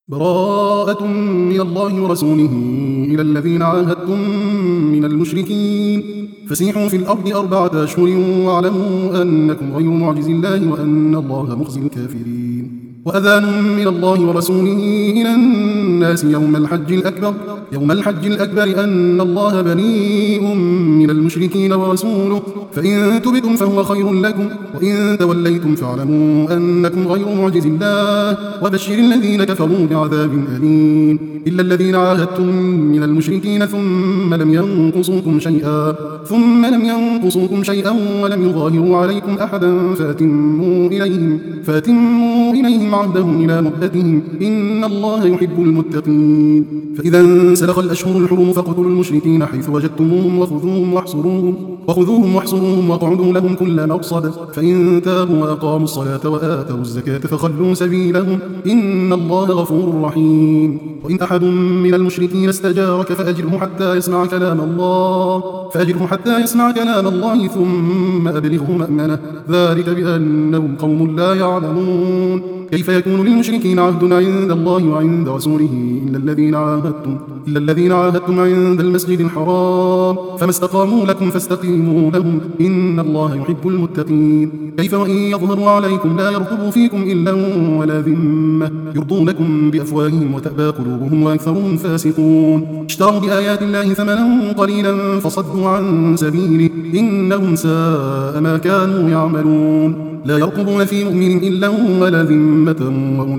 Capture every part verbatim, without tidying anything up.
براءة من الله ورسوله إلى الذين عاهدتم من المشركين فسيحوا في الأرض أربعة أشهر واعلموا أنكم غير معجز الله وأن الله مخزي الكافرين. وأذان من الله ورسوله إلى الناس يوم الحج الأكبر يوم الحج الأكبر أن الله بريء من المشركين ورسوله فإن تبتم فهو خير لكم وإن توليتم فاعلموا أنكم غير معجز الله وبشر الذين كفروا بعذاب أليم. إلا الذين عاهدتم من المشركين ثم لم ينقصوكم شيئا ثم لم ينقصوكم شيئا ولم يظاهروا عليكم أحدا فأتموا إليهم فأتموا إليهم عهدهم إلى مدتهم إن الله يحب المتقين. فإذا انسلخ الأشهر الحرم فاقتلوا المشركين حيث وجدتموهم وخذوهم واحصروهم وخذوهم واحصروهم واقعدوا لهم كل مرصد فإن تابوا وأقاموا الصلاة وآتوا الزكاة فخلوا سبيلهم إن الله غفور رحيم. وإن أحد من المشركين استجارك فأجره حتى يسمع كلام الله فأجره حتى يسمع كلام الله ثم أبلغه مأمنه ذلك بأنهم قوم لا يعلمون. كيف يكون للمشركين عهد عند الله وعند رسوله إلا الذين عاهدتم إلا الذين عاهدتم عند المسجد الحرام فما استقاموا لكم فاستقيموا لهم إن الله يحب المتقين. كيف وإن يظهروا عليكم لا يرقبوا فيكم إلا ولا ذمة يرضونكم بأفواههم وتأبى قلوبهم وأكثرهم فاسقون. اشتروا بآيات الله ثمنا قليلا فصدوا عن سبيله إنهم ساء ما كانوا يعملون. لا يرقبون في مؤمن إلا ولا ذمة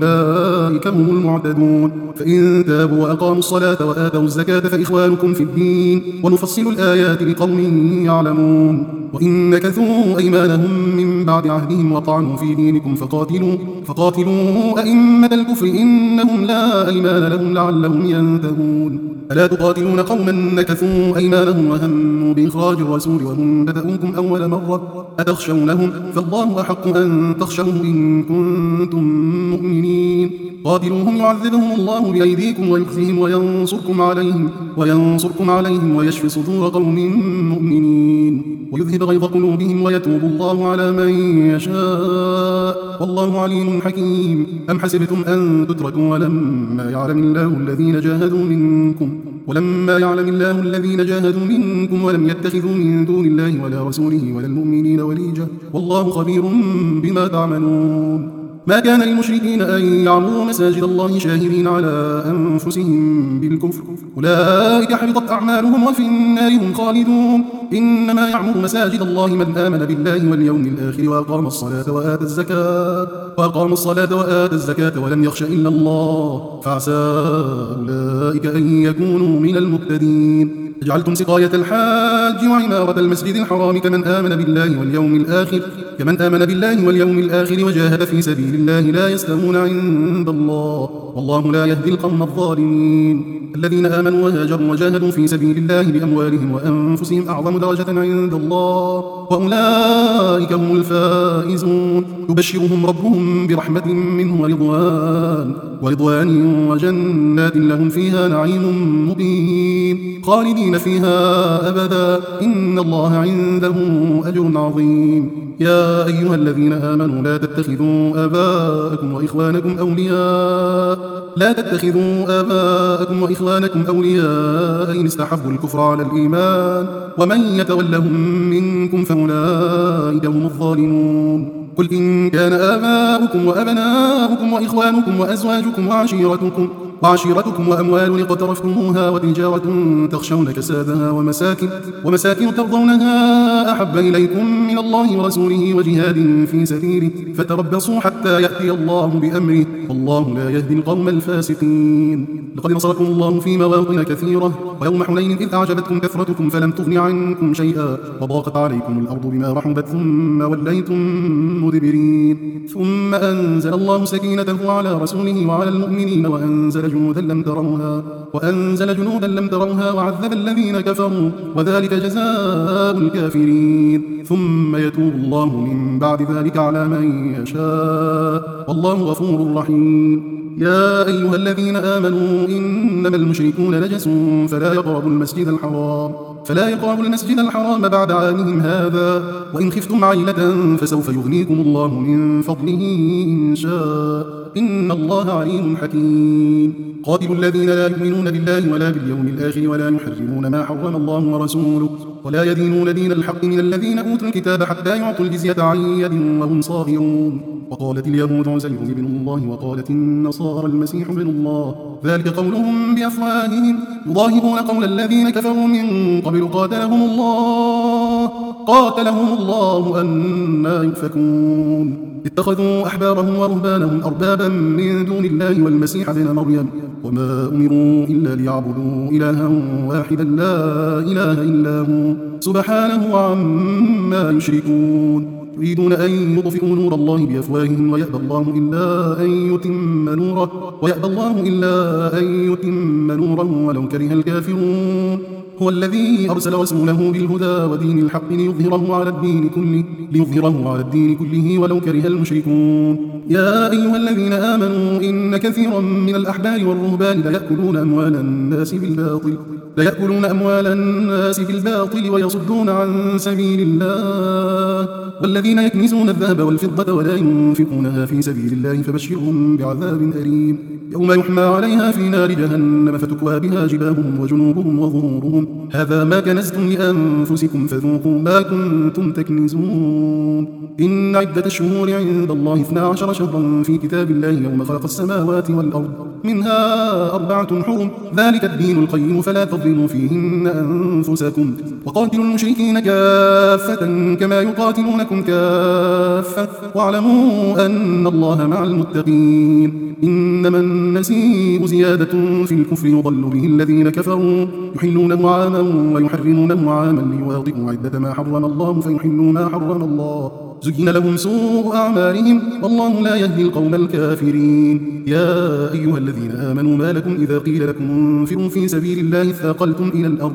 وأولئك هم المعتدون. فإن تابوا وأقاموا الصلاة وآتوا الزكاة فإخوانكم في الدين ونفصل الآيات لقوم يعلمون. وإن نكثوا أيمانهم من بعد عهدهم وطعنوا في دينكم فقاتلوا فقاتلوا أئمة الكفر إنهم لا أيمان لهم لعلهم ينتهون. ألا تقاتلون قوما نكثوا أيمانهم وهموا بإخراج الرسول وهم بدأوكم أول مرة أتخشونهم فالله أحق أن تخشوه إن كنتم مؤمنين. قاتلوهم يعذبهم الله بأيديكم ويخزيهم وينصركم عليهم وينصركم عليهم ويشفي صدور قوم مؤمنين ويذهب غيظ قلوبهم ويتوب الله على من يشاء والله عليم حكيم. أم حسبتم أن تتركوا ولما يعلم الله الذين جاهدوا منكم ولما يعلم الله الذين جاهدوا منكم ولم يتخذوا من دون الله ولا رسوله ولا المؤمنين وليجة والله خبير بما تعملون. ما كان للمشركين أن يعمروا مساجد الله شاهدين على أنفسهم بالكفر أولئك حبطت أعمالهم وفي النار هم خالدون. إنما يعمر مساجد الله من آمن بالله واليوم الآخر وأقام الصلاة وآتى الزكاة وأقام الصلاة وآتى الزكاة ولم يخش إلا الله فعسى أولئك أن يكونوا من المهتدين. جعلتم سقاية الحاج وعمارة المسجد الحرام كمن آمن بالله واليوم الآخر كمن آمن بالله واليوم الآخر وجاهد في سبيل الله لا يستوون عند الله والله لا يهدي القوم الظالمين. الذين آمنوا وهاجروا وجاهدوا في سبيل الله بأموالهم وأنفسهم أعظم درجة عند الله وأولئك هم الفائزون. يبشرهم ربهم برحمة منه ورضوان ورضوان وجنات لهم فيها نعيم مقيم خالدين فيها أبدا إن الله عنده أجر عظيم. يا أيها الذين آمنوا لا تتخذوا آباءكم وإخوانكم أولياء لا تتخذوا آباءكم وإخوانكم أولياء إن استحبوا الكفر على الإيمان ومن يتولهم منكم فأولئك هم الظالمون. قل إن كان آباؤكم وأبناؤكم وإخوانكم وأزواجكم وعشيرتكم وعشيرتكم وأموال اقترفتموها وتجارة تخشون كسادها ومساكن ومساكن ترضونها أحب إليكم من الله ورسوله وجهاد في سبيله فتربصوا حتى يأتي الله بأمره والله لا يهدي القوم الفاسقين. لقد نصركم الله في مواطن كثيرة ويوم حنين إذ أعجبتكم كثرتكم فلم تغن عنكم شيئا وضاقت عليكم الأرض بما رحبت ثم وليتم مدبرين. ثم أنزل الله سكينته على رسوله وعلى المؤمنين وأنزل جنودا لم تروها وأنزل جنودا لم تروها وعذب الذين كفروا وذلك جزاء الكافرين. ثم يتوب الله من بعد ذلك على من يشاء والله غفور رحيم. يا أيها الذين آمنوا إنما المشركون نجس فلا يقربوا المسجد الحرام فلا يقربوا المسجد الحرام بعد عامهم هذا، وإن خفتم عيلة فسوف يغنيكم الله من فضله إن شاء، إن الله عليم حكيم. قاتلوا الذين لا يؤمنون بالله ولا باليوم الآخر ولا يحرمون ما حرم الله ورسوله ولا يدينون دين الحق من الذين أوتوا الكتاب حتى يعطوا الجزية عن يد وهم صاغرون. وقالت اليهود عزير ابن الله وقالت النصارى المسيح ابن الله، ذلك قولهم بأفواههم يضاهئون قول الذين كفروا من قبل قاتلهم الله قاتلهم الله أنى يؤفكون. اتخذوا أحبارهم ورهبانهم أربابا من دون الله والمسيح ابن مريم وما أمروا إلا ليعبدوا إلها واحدا لا إله إلا هو سبحانه عما يشركون. يريدون أن يطفئوا نور الله بأفواههم ويأبى الله إلا أن يتم نوره ويأبى الله إلا أن يتم نوره ولو كره الكافرون. هو الذي أرسل رسوله بالهدى ودين الحق ليظهره على الدين كله ليظهره على الدين كله ولو كره المشركون. يا أيها الذين آمنوا إن كثيرا من الأحبار والرهبان ليأكلون أموال الناس بالباطل ليأكلون أموال الناس بالباطل ويصدون عن سبيل الله، والذين يكنزون الذهب والفضة ولا ينفقونها في سبيل الله فبشرهم بعذاب أليم، يوم يحمى عليها في نار جهنم فتكوى بها جباههم وجنوبهم وظهورهم هذا ما كنزتم لأنفسكم فذوقوا ما كنتم تكنزون. إن عدة الشهور عند الله اثنا عشر شهرا في كتاب الله يوم خلق السماوات والأرض منها أربعة حرم ذلك الدين القيم فلا تظلموا فيهن أنفسكم. وقاتلوا المشركين كافة كما يقاتلونكم كافة واعلموا أن الله مع المتقين. إنما النسيء زيادة في الكفر يضل به الذين كفروا يحلونه عاما ويحرمونه عاما ليواطئوا عدة ما حرم الله فيحلوا ما حرم الله زين لهم سوء أعمالهم والله لا يهدي القوم الكافرين. يا أيها الذين آمنوا ما لكم إذا قيل لكم انفروا في سبيل الله اثاقلتم إلى الأرض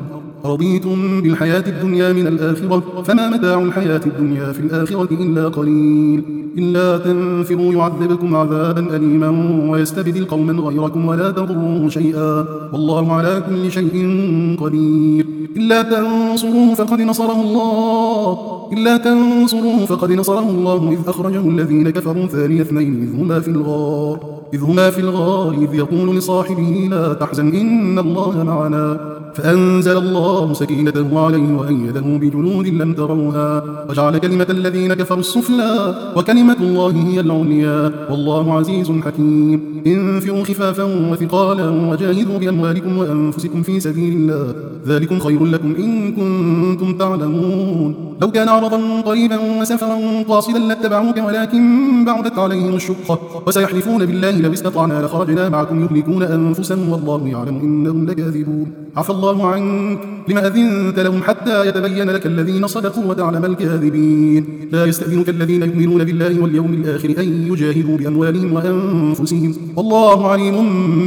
رضيتم بالحياة الدنيا من الآخرة فما متاع الحياة الدنيا في الآخرة إلا قليل. إلا تنفروا يعذبكم عذابا أليما ويستبدل قوما غيركم ولا تضروه شيئا والله على كل شيء قدير. إلا تنصروه فقد نصره الله إلا تنصروه فقد نصره الله إذ أخرجه الذين كفروا ثاني اثنين إذ هما في الغار إذ هما في الغار إذ يقول لصاحبه لا تحزن إن الله معنا فأنزل الله سكينته عليه وأيده بجنود لم تروها وجعل كلمة الذين كفروا السفلى وكلمة الله هي العليا والله عزيز حكيم. انفروا خفافا وثقالا وجاهدوا بأموالكم وأنفسكم في سبيل الله ذلكم خير لكم إن كنتم تعلمون. لو كان عرضا قريبا وسفرا قاصدا لاتبعوك ولكن بعدت عليهم الشقة وسيحلفون بالله لو استطعنا لخرجنا معكم يهلكون أنفسهم والله يعلم إنهم لكاذبون. عفى الله عنك لما أذنت لهم حتى يتبين لك الذين صدقوا وتعلم الكاذبين. لا يستأذنك الذين يؤمنون بالله واليوم الآخر أن يجاهدوا بأموالهم وأنفسهم والله عليم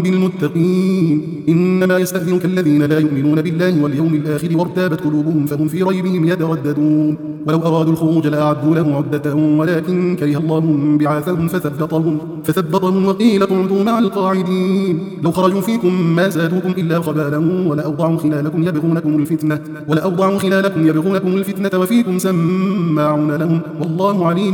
بالمتقين. إنما يستأذنك الذين لا يؤمنون بالله واليوم الآخر وارتابت قلوبهم فهم في ريبهم يترددون. ولو أرادوا الخروج لأعدوا له عدة ولكن كره الله بعاثهم فثبطهم فثبطهم وقيل اقعدوا مع القاعدين. لو خرجوا فيكم ما زادوكم إلا خبالا ولأوضعوا خلالكم يبغونكم الفتنة ولأوضعوا خلالكم يبغونكم الفتنة وفيكم سماعون لهم والله عليم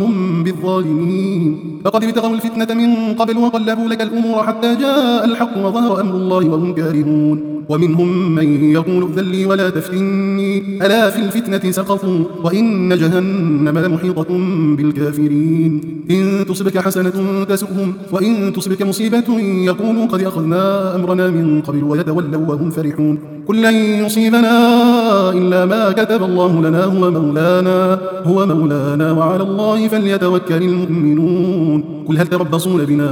بالظالمين. لقد ابتغوا الفتنة من قبل وقلبوا لك الأمور حتى جاء الحق وظهر أمر الله وهم كارهون. ومنهم من يقول ائذن لي ولا تفتني ألا في الفتنة سقطوا وإن جهنم لمحيطة بالكافرين. إن تصبك حسنة تسؤهم وإن تصبك مصيبة يقولوا قد أخذنا أمرنا من قبل ويتولوا وهم فرحون. قل لن يصيبنا إلا ما كتب الله لنا هو مولانا هو مولانا وعلى الله فليتوكل المؤمنون. قل هل تربصون بنا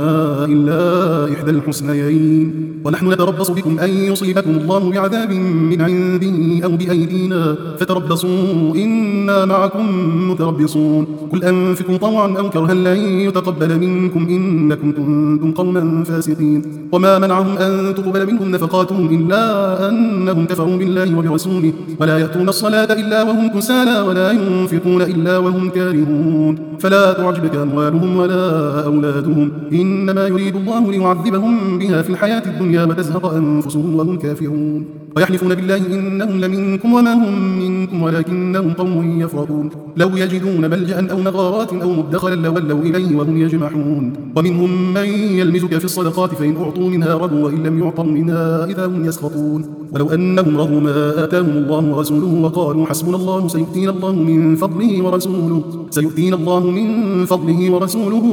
إلا إحدى الحسنيين ونحن نتربص بكم أن يصيبكم الله بعذاب من عنده أو بأيدينا فتربصوا إنا معكم متربصون. قل أنفقوا طوعا أو كرها لن يتقبل منكم إنكم كنتم قوما فاسقين. وما منعهم أن تقبل منهم نفقاتهم إلا أنهم كفروا بالله وبرسوله ولا يأتون الصلاة إلا وهم كسالى ولا ينفقون إلا وهم كارهون. فلا تعجبك أموالهم ولا أولادهم إنما يريد الله ليعذبهم بها في الحياة الدنيا وتزهق أنفسهم وهم كافرون. ويحلفون بالله إنهم لمنكم وما هم منكم ولكنهم قوم يفرقون لو يجدون ملجأ أو مغارات أو مدخلا لولوا إليه وهم يجمحون ومنهم من يلمزك في الصدقات فإن أعطوا منها رضوا وإن لم يعطوا منها إذا هم يسخطون ولو أنهم رضوا ما آتاهم الله ورسوله وقالوا حسبنا الله سيؤتينا الله من فضله ورسوله سيؤتينا الله من فضله ورسوله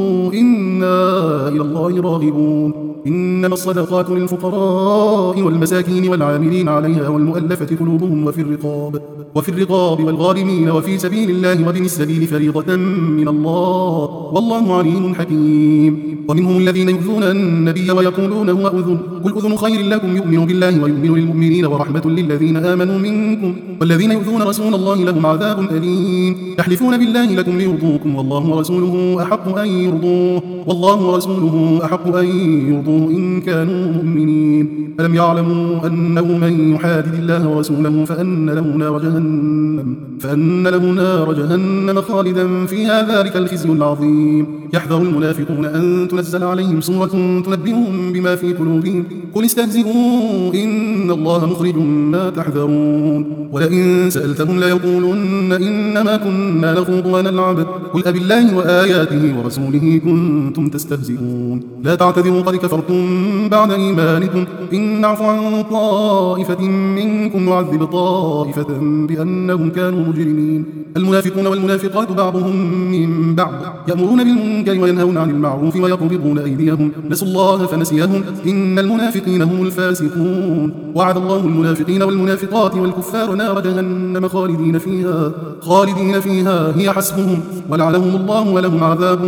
إنا إلى الله راغبون إنما الصدقات للفقراء والمساكين والعاملين عليها والمؤلفة قلوبهم وفي الرقاب وفي الرقاب والغارمين وفي سبيل الله وابن السبيل فريضة من الله والله عليم حكيم ومنهم الذين يؤذون النبي ويقولون هو أذن قل أذن خير لكم يؤمن بالله ويؤمن للمؤمنين ورحمة للذين آمنوا منكم والذين يؤذون رسول الله لهم عذاب أليم يحلفون بالله لكم ليرضوكم والله ورسوله أحق أن يرضوه والله ورسوله أحق أن يرضوه إن كانوا مؤمنين ألم يعلموا أنه من يحادد الله ورسوله فأن له نار جهنم فأن له نار جهنم خالدا فيها ذلك الخزي العظيم يحذر المنافقون أن تنزل عليهم سورة تنبئهم بما في قلوبهم قل استهزئوا إن الله مخرج ما تحذرون ولئن سألتهم ليقولن إنما كنا نخوض ونلعب قل أبالله وآياته ورسوله كنتم تستهزئون لا تعتذروا قد كفرتم بعد إيمانكم إن نعفو عن طائفة منكم نعذب طائفة بأنهم كانوا مجرمين المنافقون والمنافقات بعضهم من بعض يأمرون بالمنكر وينهون عن المعروف ويقبضون أيديهم نسوا الله فنسيهم إن المنافقين هم الفاسقون وعد الله المنافقين والمنافقات والكفار نار جهنم خالدين فيها خالدين فيها هي حسبهم ولعنهم الله ولهم عذاب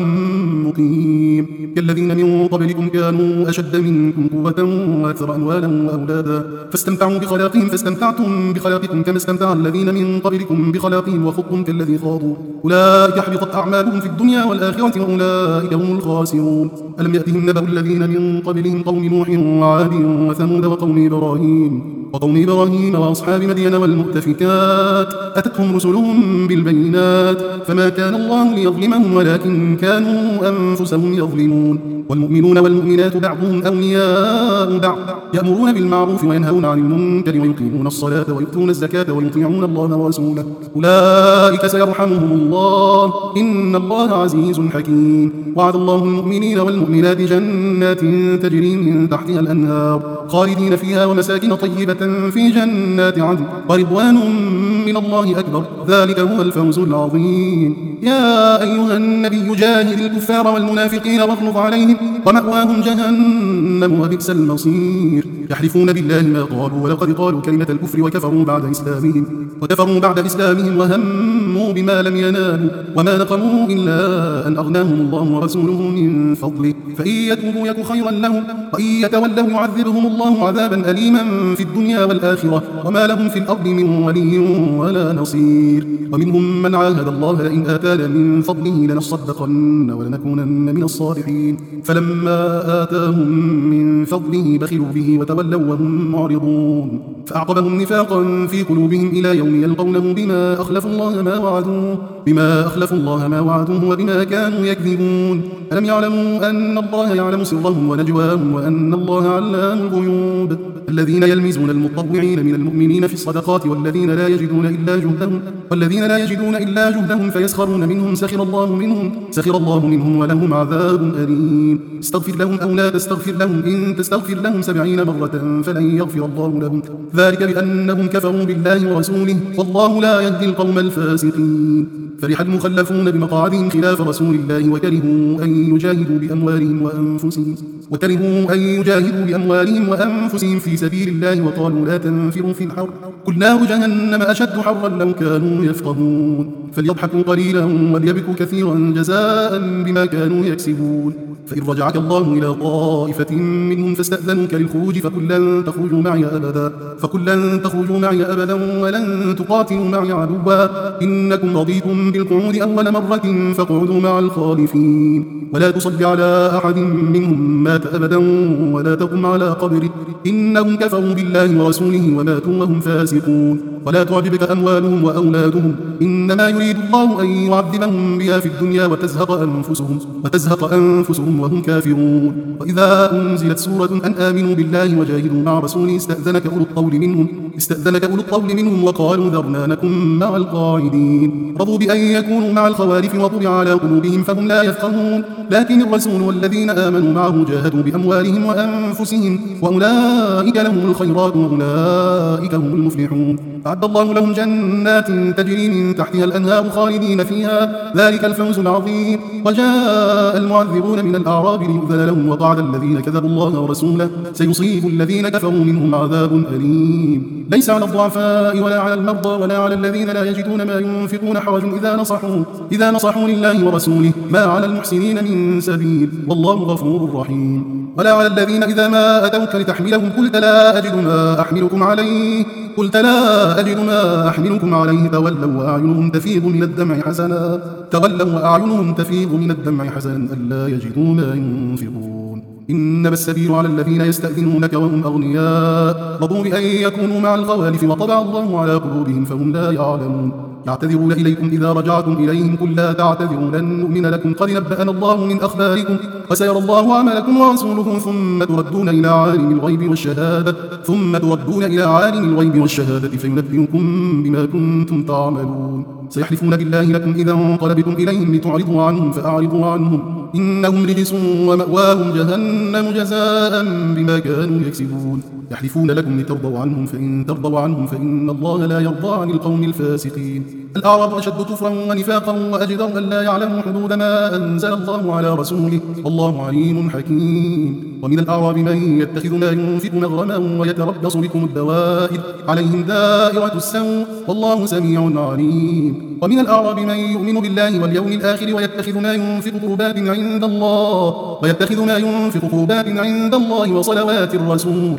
مقيم كالذين من قبلكم كانوا أشد منكم قوة وأكثر أموالا وأولادا فاستمتعوا بخلاقهم فاستمتعتم بخلاقكم كما استمتع الذين من قبلكم بخلاقهم وخضتم كالذي خاضوا أولئك حبطت أعمالهم في الدنيا والآخرة وأولئك هم الخاسرون ألم يأتهم نبأ الذين من قبلهم قوم نوح وعاد وثمود وقوم إبراهيم وقوم إبراهيم وأصحاب مدين والمؤتفكات أتتهم رسلهم بالبينات فما كان الله ليظلمهم ولكن كانوا أنفسهم يظلمون والمؤمنون والمؤمنات بعضهم أولياء بعض يأمرون بالمعروف وينهون عن المنكر ويقيمون الصلاة ويؤتون الزكاة ويطيعون الله ورسوله أولئك سيرحمهم الله إن الله عزيز حكيم وعد الله المؤمنين والمؤمنات جنات تجري من تحتها الأنهار خالدين فيها ومساكن طيبة في جنات عدن ورضوان من الله أكبر ذلك هو الفوز العظيم يا أيها النبي جاهد الكفار والمنافقين واغلظ عليهم ومأواهم جهنم وبئس المصير يحلفون بالله ما قالوا ولقد قالوا كلمة الكفر وكفروا بعد إسلامهم وكفروا بعد إسلامهم وهموا بما لم ينالوا وما نقموا إلا أن أغناهم الله ورسوله من فضله فإن يتوبوا يك خيرا لهم وإن يتولوا يعذبهم الله عذابا أليما في الدنيا والآخرة وما لهم في الأرض من ولي ولا نصير ومنهم من عاهد الله لئن آتانا من فضله لنصدقن ولنكونن من الصالحين فلما آتاهم من فضله بخلوا به وتولوا وهم معرضون فأعقبهم نفاقا في قلوبهم إلى يوم يلقونه بما أخلفوا الله ما وعدوه بما أخلفوا الله ما وعدوه وبما كانوا يكذبون ألم يعلموا أن الله يعلم سرهم ونجواهم وأن الله علام الغيوب الذين يلمزون المطوعين من المؤمنين في الصدقات والذين لا يجدون إلا جهدهم والذين لا يجدون إلا جهدهم فيسخرون منهم سخر الله منهم سخر الله منهم ولهم عذاب أليم استغفر لهم أو لا تستغفر لهم إن تستغفر لهم سبعين مرة فلن يغفر الله لهم ذلك بأنهم كفروا بالله ورسوله والله لا يهدي القوم الفاسقين فرح المخلفون بمقاعدهم خلاف رسول الله وكرهوا أن يجاهدوا بأموالهم وأنفسهم وكرهوا أن يجاهدوا بأموالهم وأنفسهم في سبيل الله وقالوا لا تنفروا في الحر قل نار جهنم أشد حرا لو كانوا يفقهون فليضحكوا قليلا وليبكوا كثيرا جزاء بما كانوا يكسبون فإن رجعك الله إلى طائفة منهم فاستأذنوك للخروج فقل لن تخرجوا معي أبدا فقل لن تخرجوا معي أبدا ولن تقاتلوا معي عدوا إنكم رضيتم بالقعود أول مرة فاقعدوا مع الخالفين ولا تصل على أحد منهم مات أبدا ولا تقم على قبره إنهم كفروا بالله ورسوله وماتوا وهم فاسقون ولا تعجبك أموالهم وأولادهم إنما يريد الله أن يعذبهم بها في الدنيا وتزهق أنفسهم, وتزهق أنفسهم وهم كافرون. وإذا أنزلت سورة أن آمنوا بالله وجاهدوا مع رسوله استأذنك أولو الطول منهم, استأذنك أولو الطول منهم وقالوا ذرنا نكن مع القاعدين. رضوا بأن يكونوا مع الخوالف وطبع على قلوبهم فهم لا يفقهون. لكن الرسول والذين آمنوا معه جاهدوا بأموالهم وأنفسهم وأولئك لهم الخيرات وأولئك هم المفلحون. أعد الله لهم جنات تجري من تحتها الأنهار خالدين فيها ذلك الفوز العظيم. وجاء المعذبون من الأعراب ليؤذن لهم وقعد الذين كذبوا الله ورسوله سيصيب الذين كفروا منهم عذاب أليم. ليس على الضعفاء ولا على المرضى ولا على الذين لا يجدون ما ينفقون حرج إذا نصحوا, إذا نصحوا لله ورسوله ما على المحسنين من سبيل والله غفور رحيم. ولا على الذين إذا ما أتوك لتحملهم قلت لا أجد ما أحملكم عليه قلت لا أجد ما أحملكم عليه تولوا وأعينهم تفيض من الدمع حسنا تولوا وأعينهم تفيض من الدمع حسنا ألا يجدوا ما ينفقون. إنما السبيل على الذين يستأذنونك وهم أغنياء رضوا بأن يكونوا مع الخوالف وطبع الله على قلوبهم فهم لا يعلمون. يعتذرون إليكم إذا رجعتم إليهم قل لا تعتذروا لن نؤمن لكم قد نبأنا الله من أخباركم وسيرى الله عملكم ورسوله ثم تردون إلى عالم الغيب والشهادة ثم تردون إلى عالم الغيب والشهادة فينبئكم بما كنتم تعملون. سيحلفون بالله لكم إذا انقلبتم إليهم لتعرضوا عنهم فأعرضوا عنهم إنهم رجس ومأواهم جهنم جزاء بما كانوا يكسبون. يحلفون لكم لترضوا عنهم فإن ترضوا عنهم فإن الله لا يرضى عن القوم الفاسقين. الأعراب أشد كفرا ونفاقا وأجدر أن لا يعلموا حدود ما أنزل الله على رسوله والله عليم حكيم. ومن الأعراب من يتخذ ما ينفق مغرما ويتربص بكم الدوائر عليهم دائرة السوء والله سميع عليم. ومن الأعراب من يؤمن بالله واليوم الآخر ويتخذ ما ينفق قربات عند الله ويتخذ ما ينفق قربات عند الله وصلوات الرسول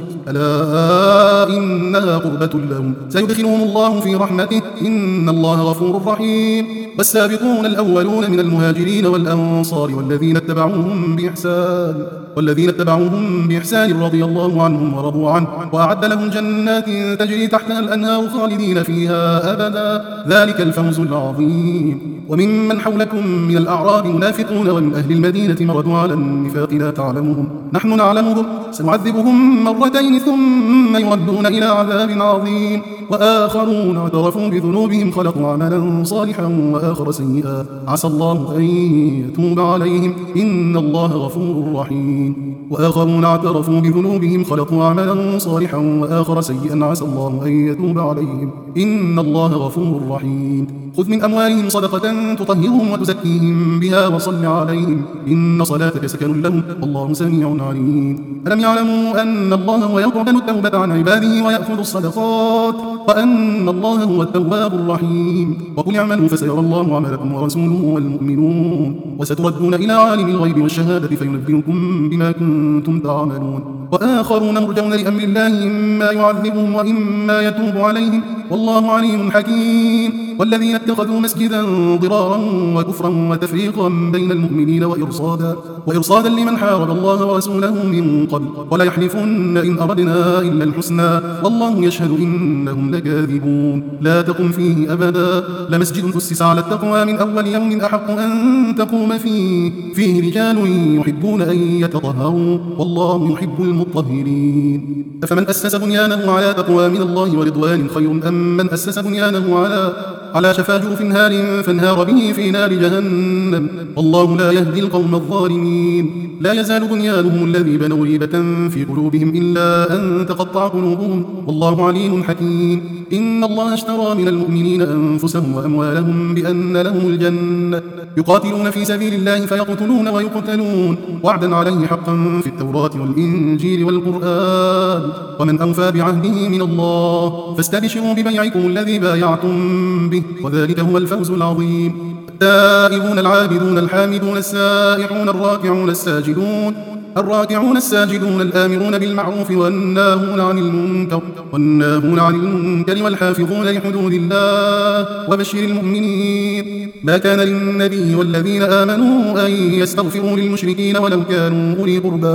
ألا إنها قربة لهم سيدخلهم الله في رحمته إن الله غفور رحيم. والسابقون الأولون من المهاجرين والأنصار والذين اتبعوهم بإحسان والذين اتبعوهم بإحسان رضي الله عنهم ورضوا عنه وأعد لهم جنات تجري تحتها الأنهار خالدين فيها أبدا ذلك الفوز العظيم. وممن حولكم من الأعراب منافقون ومن أهل المدينة مردوا على النفاق لا تعلمهم نحن نعلمهم سنعذبهم مرتين ثم يردون إلى عذاب عظيم. وآخرون اعترفوا بذنوبهم خلقوا عملا صالحا وآخر سيئا عسى الله أن يتوب عليهم إن الله غفور رحيم. وآخرون اعترفوا بذنوبهم خلقوا عملا صالحا وآخر سيئا عسى الله أن يتوب عليهم إن الله غفور رحيم. خذ من أموالهم صدقة تطهرهم وتزكيهم بها وصل عليهم إن صلاتك سكن لهم والله سميع عليم. ألم يعلموا أن الله هو يقبل التوبة عن عباده ويأخذ الصدقات وأن الله هو التواب الرحيم. وقل اعملوا فسيرى الله عملكم ورسوله والمؤمنون وستردون إلى عالم الغيب والشهادة فينبئكم بما كنتم تعملون. وآخرون مرجون لأمر الله إما يعذبهم وإما يتوب عليهم والله عليم حكيم. والذين اتخذوا مسجدا ضرارا وكفرا وتفريقا بين المؤمنين وإرصادا وإرصادا لمن حارب الله ورسوله من قبل ولا يحلفن إن أردنا إلا الحسنى والله يشهد إنهم لكاذبون. لا تقم فيه أبدا لمسجد أسس على التقوى من أول يوم أحق أن تقوم فيه فيه رجال يحبون أن يتطهروا والله يحب المطهرين. أفمن أسس بنيانه على تقوى من الله ورضوان خير أم من أسس بنيانه على على شفا جرف نار فانهار به في نار جهنم والله لا يهدي القوم الظالمين. لا يزال بنيانهم الذي بنوا ريبة في قلوبهم إلا أن تقطع قلوبهم والله عليم حكيم. إن الله اشترى من المؤمنين أنفسهم وأموالهم بأن لهم الجنة يقاتلون في سبيل الله فيقتلون ويقتلون وعدا عليه حقا في التوراة والإنجيل والقرآن ومن أوفى بعهده من الله فاستبشروا ببيعكم الذي بايعتم به وذلك هو الفوز العظيم. التائبون العابدون الحامدون السائحون الراكعون الساجدون الراكعون الساجدون الآمرون بالمعروف والناهون عن المنكر والناهون عن المنكر والحافظون لحدود الله وبشر المؤمنين. ما كان للنبي والذين آمنوا أن يستغفروا للمشركين ولو كانوا أولي قربى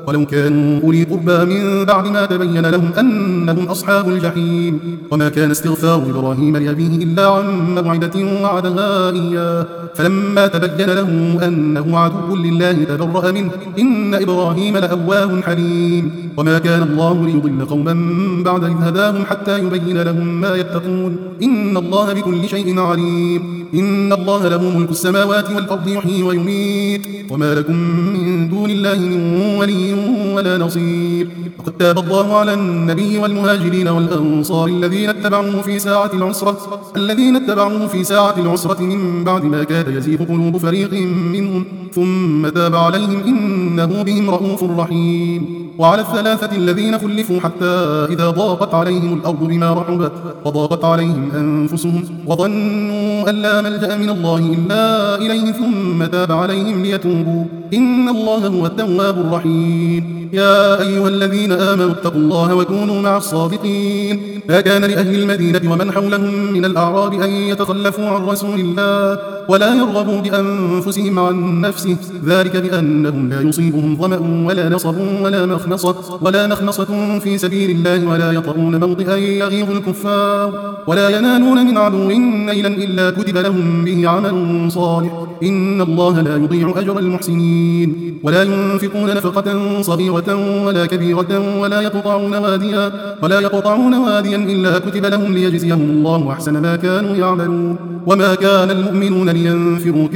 ولو كانوا أولي قربى من بعد ما تبين لهم أنهم أصحاب الجحيم. وما كان استغفار إبراهيم لأبيه إلا عن موعدة وعدها إياه، فلما تبين له أنه عدو لله تبرأ منه، إن إبراهيم لأواه حليم. وما كان الله ليضل قوما بعد إذ هداهم حتى يبين لهم ما يتقون، إن الله بكل شيء عليم. إن الله له ملك السماوات والأرض يحيي ويميت، وما لكم من دون الله من ولي ولا نصير. وقد تاب الله على النبي والمهاجرين والأنصار الذين اتبعوه في ساعة العسرة الذين اتبعوه في ساعة العسرة من بعد ما كاد يزيغ قلوب فريق منهم، ثم تاب عليهم إنه بهم رؤوف رحيم. وعلى الثلاثة الذين خلفوا حتى إذا ضاقت عليهم الأرض بما رحبت وضاقت عليهم أنفسهم وظنوا أن لا ملجأ من الله إلا إليه ثم تاب عليهم ليتوبوا، إن الله هو التواب الرحيم. يا أيها الذين آمنوا اتقوا الله وكونوا مع الصادقين. ما كان لأهل المدينة ومن حولهم من الأعراب أن يتخلفوا عن رسول الله ولا يرغبوا بأنفسهم عن نفسه، ذلك بأنهم لا يصيبهم ظمأ ولا نصب ولا مخمصة ولا مخمصة في سبيل الله ولا يطؤون موطئا يغيظ الكفار ولا ينالون من عدو نيلا إلا كتب لهم به عمل صالح، إن الله لا يضيع أجر المحسنين. ولا ينفقون نفقة صغيرة ولا كبيرة ولا يقطعون واديا ولا يقطعون واديا إلا كتب لهم ليجزيهم الله أحسن ما كانوا يعملون. وما كان المؤمنون لينفروا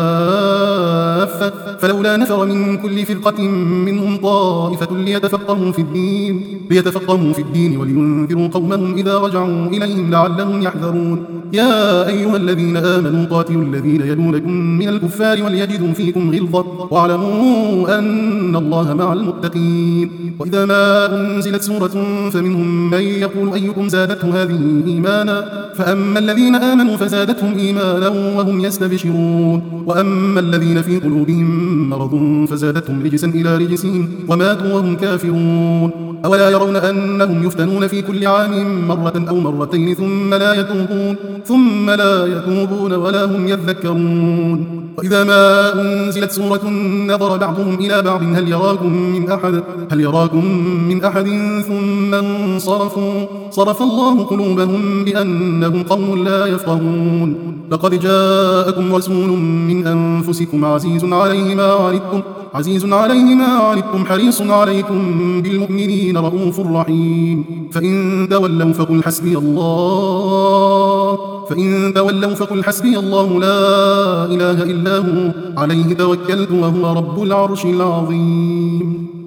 كافة، فلولا نفر من كل فرقة منهم طائفة ليتفقهوا في الدين ليتفقهوا في الدين ولينذروا قومهم إذا رجعوا إليهم لعلهم يحذرون. يا أيها الذين آمنوا قاتلوا الذين يلونكم من الكفار وليجدوا فيكم غلظة واعلموا أن الله مع المتقين. وإذا ما أنزلت سورة فمنهم من يقول أيكم زادته هذه إيمانا، فأما الذين آمنوا فزادتهم إيمانا وهم يستبشرون، وأما الذين في قلوبهم مرض فزادتهم رجسا إلى رجسهم وماتوا وهم كافرون. أولا يرون أنهم يفتنون في كل عام مرة أو مرتين ثم لا يتوبون ثم لا يتوبون ولا هم يذكرون. وإذا ما أنزلت سورة نظر بعضهم إلى بعض هل يراكم من أحد هل يراكم من أحد ثم انصرفوا صرف الله قلوبهم بأنهم قوم لا يفقهون. لقد جاءكم رسول من أنفسكم عزيز عليه ما عنتم عزيز عليه ما عنتم حريص عليكم بالمؤمنين رؤوف رحيم. فإن تولوا فقل حسبي الله فإن تولوا فقل حسبي الله لا إله إلا هو عليه توكلت وهو رب العرش العظيم.